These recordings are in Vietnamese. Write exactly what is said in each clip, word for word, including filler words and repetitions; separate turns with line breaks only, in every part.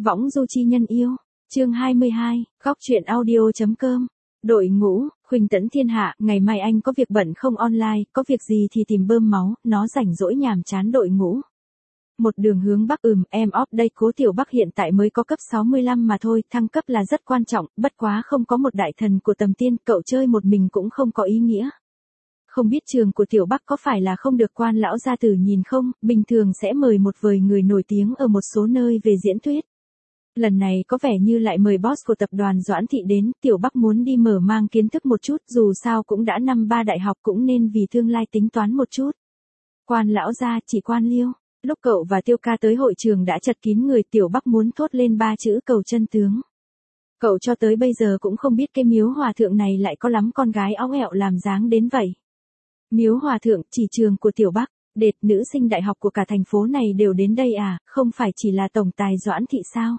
Võng du chi nhân yêu. Chương hai mươi hai, góc truyện audio.com. Đội ngũ, Huỳnh Tẫn Thiên Hạ, ngày mai anh có việc bận không online, có việc gì thì tìm bơm máu, nó rảnh rỗi nhàm chán đội ngũ. Một đường hướng Bắc ừm, em off đây, Cố Tiểu Bắc hiện tại mới có cấp sáu mươi lăm mà thôi, thăng cấp là rất quan trọng, bất quá không có một đại thần của tầm tiên, cậu chơi một mình cũng không có ý nghĩa. Không biết trường của Tiểu Bắc có phải là không được Quan lão gia tử nhìn không, bình thường sẽ mời một vài người nổi tiếng ở một số nơi về diễn thuyết. Lần này có vẻ như lại mời boss của tập đoàn Doãn Thị đến, Tiểu Bắc muốn đi mở mang kiến thức một chút, dù sao cũng đã năm ba đại học cũng nên vì tương lai tính toán một chút. Quan lão gia, chỉ Quan Liêu. Lúc cậu và Tiêu ca tới hội trường đã chật kín người, Tiểu Bắc muốn thốt lên ba chữ cầu chân tướng. Cậu cho tới bây giờ cũng không biết cái miếu hòa thượng này lại có lắm con gái óng ẹo làm dáng đến vậy. Miếu hòa thượng, chỉ trường của Tiểu Bắc, đệt, nữ sinh đại học của cả thành phố này đều đến đây à, không phải chỉ là tổng tài Doãn Thị sao?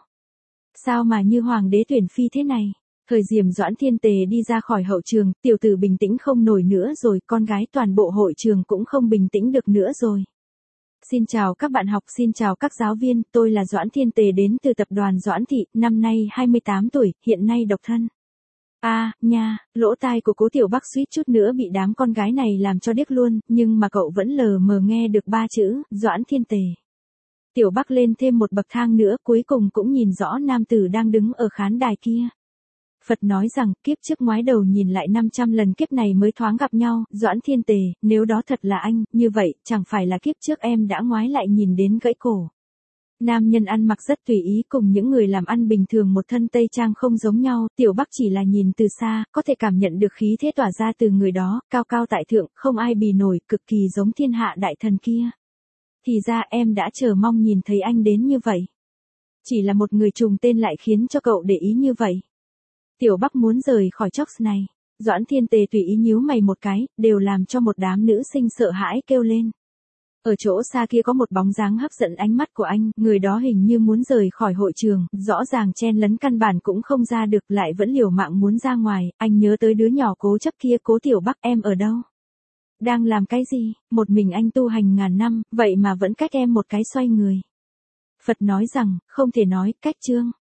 Sao mà như hoàng đế tuyển phi thế này? Thời Diệm Doãn Thiên Tề đi ra khỏi hậu trường, tiểu tử bình tĩnh không nổi nữa rồi, con gái toàn bộ hội trường cũng không bình tĩnh được nữa rồi. Xin chào các bạn học, xin chào các giáo viên, tôi là Doãn Thiên Tề đến từ tập đoàn Doãn Thị, năm nay hai mươi tám tuổi, hiện nay độc thân. A, à, nha, lỗ tai của Cố Tiểu Bắc suýt chút nữa bị đám con gái này làm cho điếc luôn, nhưng mà cậu vẫn lờ mờ nghe được ba chữ, Doãn Thiên Tề. Tiểu Bắc lên thêm một bậc thang nữa, cuối cùng cũng nhìn rõ nam tử đang đứng ở khán đài kia. Phật nói rằng, kiếp trước ngoái đầu nhìn lại năm trăm lần kiếp này mới thoáng gặp nhau, Doãn Thiên Tề, nếu đó thật là anh, như vậy, chẳng phải là kiếp trước em đã ngoái lại nhìn đến gãy cổ. Nam nhân ăn mặc rất tùy ý cùng những người làm ăn bình thường một thân tây trang không giống nhau, Tiểu Bắc chỉ là nhìn từ xa, có thể cảm nhận được khí thế tỏa ra từ người đó, cao cao tại thượng, không ai bì nổi, cực kỳ giống thiên hạ đại thần kia. Thì ra em đã chờ mong nhìn thấy anh đến như vậy. Chỉ là một người trùng tên lại khiến cho cậu để ý như vậy. Tiểu Bắc muốn rời khỏi chốc này. Doãn Thiên Tề tùy ý nhíu mày một cái, đều làm cho một đám nữ sinh sợ hãi kêu lên. Ở chỗ xa kia có một bóng dáng hấp dẫn ánh mắt của anh, người đó hình như muốn rời khỏi hội trường, rõ ràng chen lấn căn bản cũng không ra được, lại vẫn liều mạng muốn ra ngoài, anh nhớ tới đứa nhỏ cố chấp kia, Cố Tiểu Bắc, em ở đâu? Đang làm cái gì? Một mình anh tu hành ngàn năm, vậy mà vẫn cách em một cái xoay người. Phật nói rằng, không thể nói, cách chương.